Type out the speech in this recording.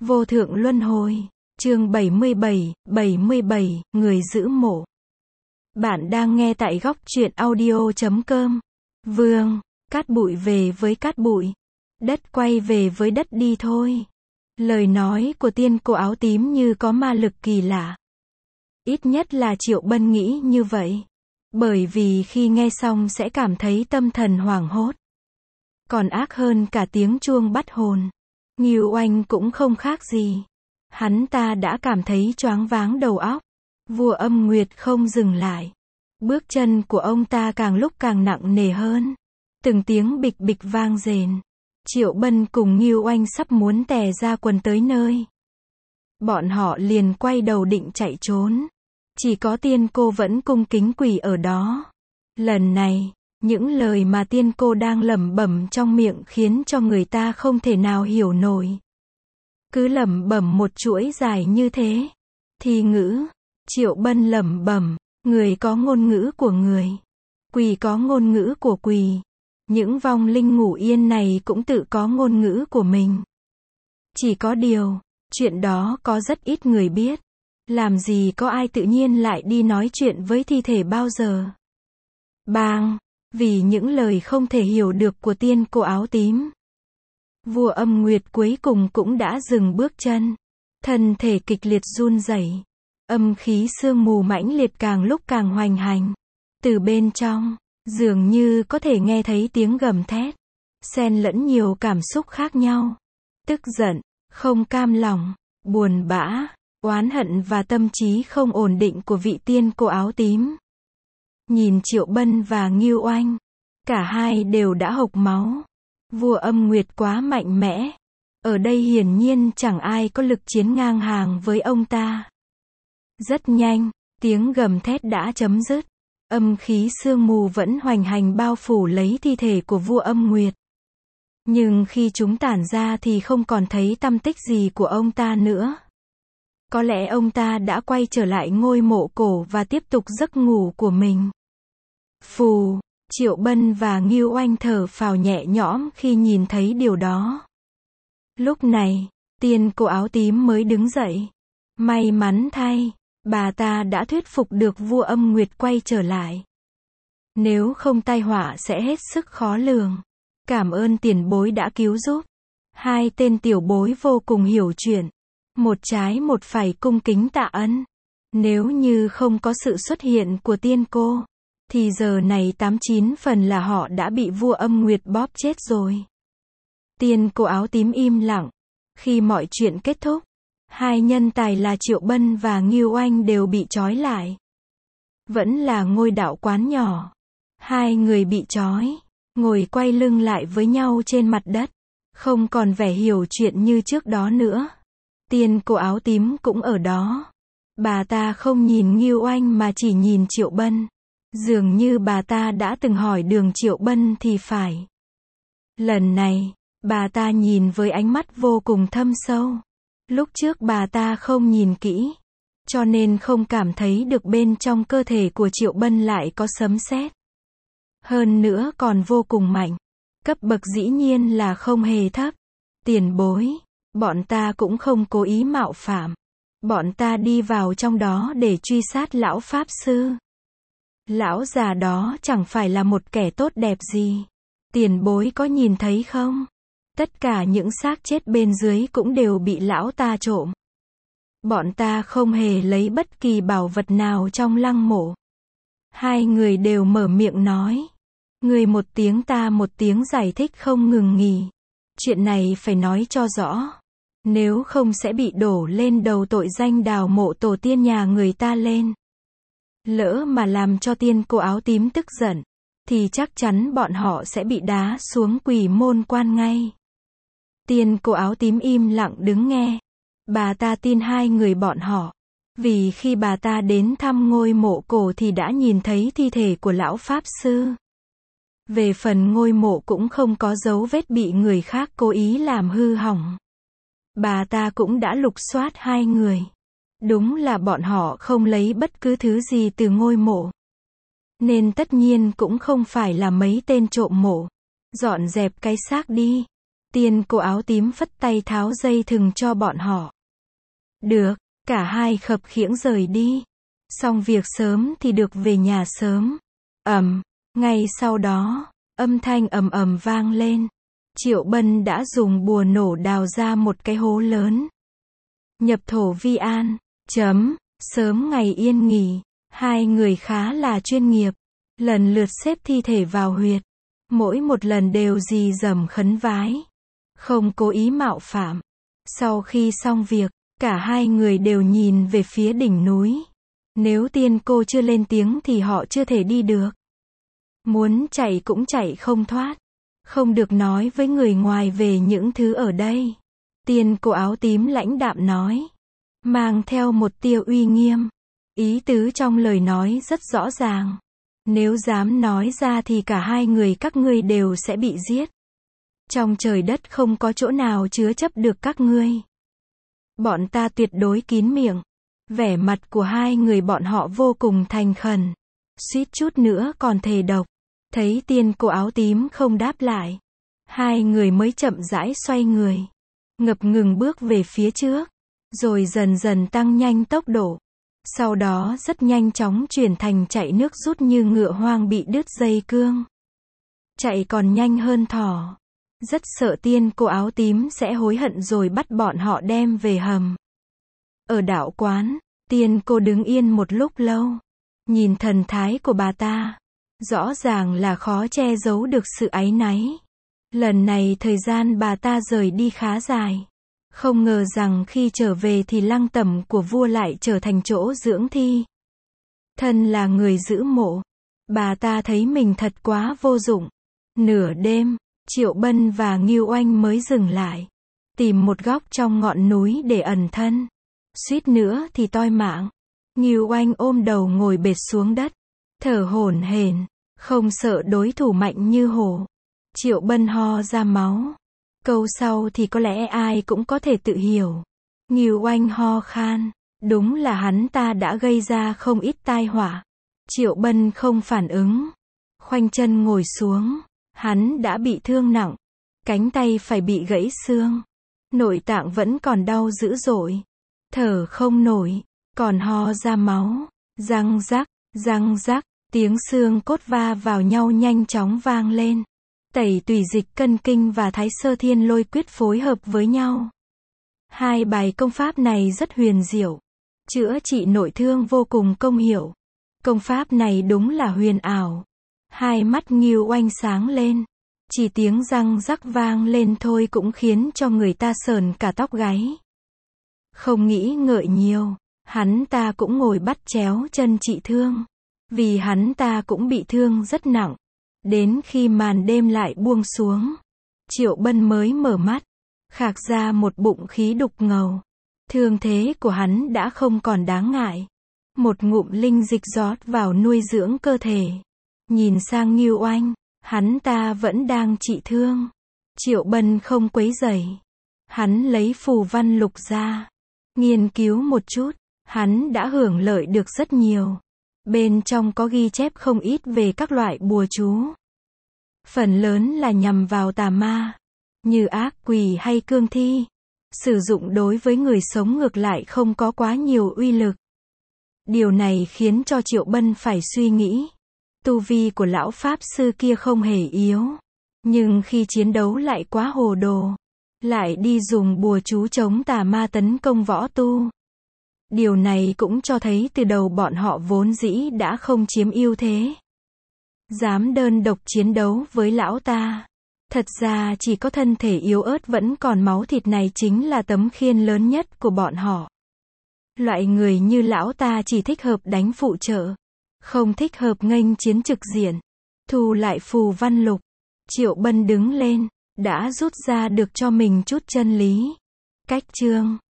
Vô thượng luân hồi. Chương 77, người giữ mộ. Bạn đang nghe tại góc truyện audio.com. Vương, cát bụi về với cát bụi. Đất quay về với đất đi thôi. Lời nói của tiên cô áo tím như có ma lực kỳ lạ. Ít nhất là Triệu Bân nghĩ như vậy. Bởi vì khi nghe xong sẽ cảm thấy tâm thần hoảng hốt. Còn ác hơn cả tiếng chuông bắt hồn. Ngưu Oanh cũng không khác gì. Hắn ta đã cảm thấy choáng váng đầu óc. Vua Âm Nguyệt không dừng lại. Bước chân của ông ta càng lúc càng nặng nề hơn. Từng tiếng bịch bịch vang rền. Triệu Bân cùng Ngưu Oanh sắp muốn tè ra quần tới nơi. Bọn họ liền quay đầu định chạy trốn. Chỉ có tiên cô vẫn cung kính quỳ ở đó. Lần này, những lời mà tiên cô đang lẩm bẩm trong miệng khiến cho người ta không thể nào hiểu nổi. Cứ lẩm bẩm một chuỗi dài như thế. Thi ngữ. Triệu Bân lẩm bẩm. Người có ngôn ngữ của người. Quỷ có ngôn ngữ của quỷ. Những vong linh ngủ yên này cũng tự có ngôn ngữ của mình. Chỉ có điều, chuyện đó có rất ít người biết. Làm gì có ai tự nhiên lại đi nói chuyện với thi thể bao giờ. Bang! Vì những lời không thể hiểu được của tiên cô áo tím. Vua Âm Nguyệt cuối cùng cũng đã dừng bước chân. Thân thể kịch liệt run rẩy. Âm khí sương mù mãnh liệt càng lúc càng hoành hành. Từ bên trong, dường như có thể nghe thấy tiếng gầm thét. Xen lẫn nhiều cảm xúc khác nhau. Tức giận, không cam lòng, buồn bã, oán hận và tâm trí không ổn định của vị tiên cô áo tím. Nhìn Triệu Bân và Ngưu Oanh. Cả hai đều đã hộc máu. Vua Âm Nguyệt quá mạnh mẽ. Ở đây hiển nhiên chẳng ai có lực chiến ngang hàng với ông ta. Rất nhanh, tiếng gầm thét đã chấm dứt. Âm khí sương mù vẫn hoành hành bao phủ lấy thi thể của vua Âm Nguyệt. Nhưng khi chúng tản ra thì không còn thấy tăm tích gì của ông ta nữa. Có lẽ ông ta đã quay trở lại ngôi mộ cổ và tiếp tục giấc ngủ của mình. Phù, Triệu Bân và Ngưu Oanh thở phào nhẹ nhõm khi nhìn thấy điều đó. Lúc này, tiên cô áo tím mới đứng dậy. May mắn thay, bà ta đã thuyết phục được vua Âm Nguyệt quay trở lại. Nếu không tai họa sẽ hết sức khó lường. Cảm ơn tiền bối đã cứu giúp. Hai tên tiểu bối vô cùng hiểu chuyện. Một trái một phải cung kính tạ ân. Nếu như không có sự xuất hiện của tiên cô, thì giờ này 89 phần là họ đã bị vua Âm Nguyệt bóp chết rồi. Tiên cô áo tím im lặng. Khi mọi chuyện kết thúc, hai nhân tài là Triệu Bân và Ngưu Oanh đều bị trói lại. Vẫn là ngôi đạo quán nhỏ. Hai người bị trói, ngồi quay lưng lại với nhau trên mặt đất. Không còn vẻ hiểu chuyện như trước đó nữa. Tiên cô áo tím cũng ở đó. Bà ta không nhìn Ngưu Oanh mà chỉ nhìn Triệu Bân. Dường như bà ta đã từng hỏi đường Triệu Bân thì phải. Lần này, bà ta nhìn với ánh mắt vô cùng thâm sâu. Lúc trước bà ta không nhìn kỹ, cho nên không cảm thấy được bên trong cơ thể của Triệu Bân lại có sấm sét. Hơn nữa còn vô cùng mạnh. Cấp bậc dĩ nhiên là không hề thấp. Tiền bối, bọn ta cũng không cố ý mạo phạm. Bọn ta đi vào trong đó để truy sát lão Pháp Sư. Lão già đó chẳng phải là một kẻ tốt đẹp gì. Tiền bối có nhìn thấy không? Tất cả những xác chết bên dưới cũng đều bị lão ta trộm. Bọn ta không hề lấy bất kỳ bảo vật nào trong lăng mộ. Hai người đều mở miệng nói. Người một tiếng ta một tiếng giải thích không ngừng nghỉ. Chuyện này phải nói cho rõ. Nếu không sẽ bị đổ lên đầu tội danh đào mộ tổ tiên nhà người ta lên. Lỡ mà làm cho tiên cô áo tím tức giận, thì chắc chắn bọn họ sẽ bị đá xuống quỷ môn quan ngay. Tiên cô áo tím im lặng đứng nghe. Bà ta tin hai người bọn họ. Vì khi bà ta đến thăm ngôi mộ cổ thì đã nhìn thấy thi thể của lão Pháp Sư. Về phần ngôi mộ cũng không có dấu vết bị người khác cố ý làm hư hỏng. Bà ta cũng đã lục soát hai người. Đúng là bọn họ không lấy bất cứ thứ gì từ ngôi mộ. Nên tất nhiên cũng không phải là mấy tên trộm mộ. Dọn dẹp cái xác đi. Tiên cô áo tím phất tay tháo dây thừng cho bọn họ. Được, cả hai khập khiễng rời đi. Xong việc sớm thì được về nhà sớm. Ngay sau đó, âm thanh ầm ầm vang lên. Triệu Bân đã dùng bùa nổ đào ra một cái hố lớn. Nhập thổ vi an. Sớm ngày yên nghỉ, hai người khá là chuyên nghiệp. Lần lượt xếp thi thể vào huyệt. Mỗi một lần đều rì rầm khấn vái. Không cố ý mạo phạm. Sau khi xong việc, cả hai người đều nhìn về phía đỉnh núi. Nếu tiên cô chưa lên tiếng thì họ chưa thể đi được. Muốn chạy cũng chạy không thoát. Không được nói với người ngoài về những thứ ở đây. Tiên cô áo tím lãnh đạm nói. Mang theo một tia uy nghiêm. Ý tứ trong lời nói rất rõ ràng. Nếu dám nói ra thì cả hai người các ngươi đều sẽ bị giết. Trong trời đất không có chỗ nào chứa chấp được các ngươi. Bọn ta tuyệt đối kín miệng. Vẻ mặt của hai người bọn họ vô cùng thành khẩn. Suýt chút nữa còn thề độc. Thấy tiên cô áo tím không đáp lại. Hai người mới chậm rãi xoay người. Ngập ngừng bước về phía trước. Rồi dần dần tăng nhanh tốc độ. Sau đó rất nhanh chóng chuyển thành chạy nước rút như ngựa hoang bị đứt dây cương. Chạy còn nhanh hơn thỏ. Rất sợ tiên cô áo tím sẽ hối hận rồi bắt bọn họ đem về hầm. Ở đạo quán, tiên cô đứng yên một lúc lâu. Nhìn thần thái của bà ta. Rõ ràng là khó che giấu được sự áy náy. Lần này thời gian bà ta rời đi khá dài. Không ngờ rằng khi trở về thì lăng tẩm của vua lại trở thành chỗ dưỡng thi. Thân là người giữ mộ. Bà ta thấy mình thật quá vô dụng. Nửa đêm, Triệu Bân và Ngưu Oanh mới dừng lại. Tìm một góc trong ngọn núi để ẩn thân. Suýt nữa thì toi mạng. Ngưu Oanh ôm đầu ngồi bệt xuống đất. Thở hổn hển, không sợ đối thủ mạnh như hổ. Triệu Bân ho ra máu. Câu sau thì có lẽ ai cũng có thể tự hiểu. Ngưu Oanh ho khan. Đúng là hắn ta đã gây ra không ít tai họa. Triệu Bân không phản ứng. Khoanh chân ngồi xuống. Hắn đã bị thương nặng. Cánh tay phải bị gãy xương. Nội tạng vẫn còn đau dữ dội. Thở không nổi. Còn ho ra máu. Răng rắc, tiếng xương cốt va vào nhau nhanh chóng vang lên. Tẩy tùy dịch cân kinh và thái sơ thiên lôi quyết phối hợp với nhau. Hai bài công pháp này rất huyền diệu. Chữa trị nội thương vô cùng công hiệu. Công pháp này đúng là huyền ảo. Hai mắt Ngưu Oanh sáng lên. Chỉ tiếng răng rắc vang lên thôi cũng khiến cho người ta sởn cả tóc gáy. Không nghĩ ngợi nhiều. Hắn ta cũng ngồi bắt chéo chân trị thương. Vì hắn ta cũng bị thương rất nặng. Đến khi màn đêm lại buông xuống. Triệu Bân mới mở mắt. Khạc ra một bụng khí đục ngầu. Thương thế của hắn đã không còn đáng ngại. Một ngụm linh dịch rót vào nuôi dưỡng cơ thể. Nhìn sang Ngưu Oanh. Hắn ta vẫn đang trị thương. Triệu Bân không quấy rầy. Hắn lấy phù văn lục ra. Nghiên cứu một chút. Hắn đã hưởng lợi được rất nhiều. Bên trong có ghi chép không ít về các loại bùa chú. Phần lớn là nhằm vào tà ma. Như ác quỷ hay cương thi. Sử dụng đối với người sống ngược lại không có quá nhiều uy lực. Điều này khiến cho Triệu Bân phải suy nghĩ. Tu vi của lão pháp sư kia không hề yếu. Nhưng khi chiến đấu lại quá hồ đồ. Lại đi dùng bùa chú chống tà ma tấn công võ tu. Điều này cũng cho thấy từ đầu bọn họ vốn dĩ đã không chiếm ưu thế. Dám đơn độc chiến đấu với lão ta. Thật ra chỉ có thân thể yếu ớt vẫn còn máu thịt này chính là tấm khiên lớn nhất của bọn họ. Loại người như lão ta chỉ thích hợp đánh phụ trợ. Không thích hợp nghênh chiến trực diện. Thu lại phù văn lục. Triệu Bân đứng lên. Đã rút ra được cho mình chút chân lý. Cách chương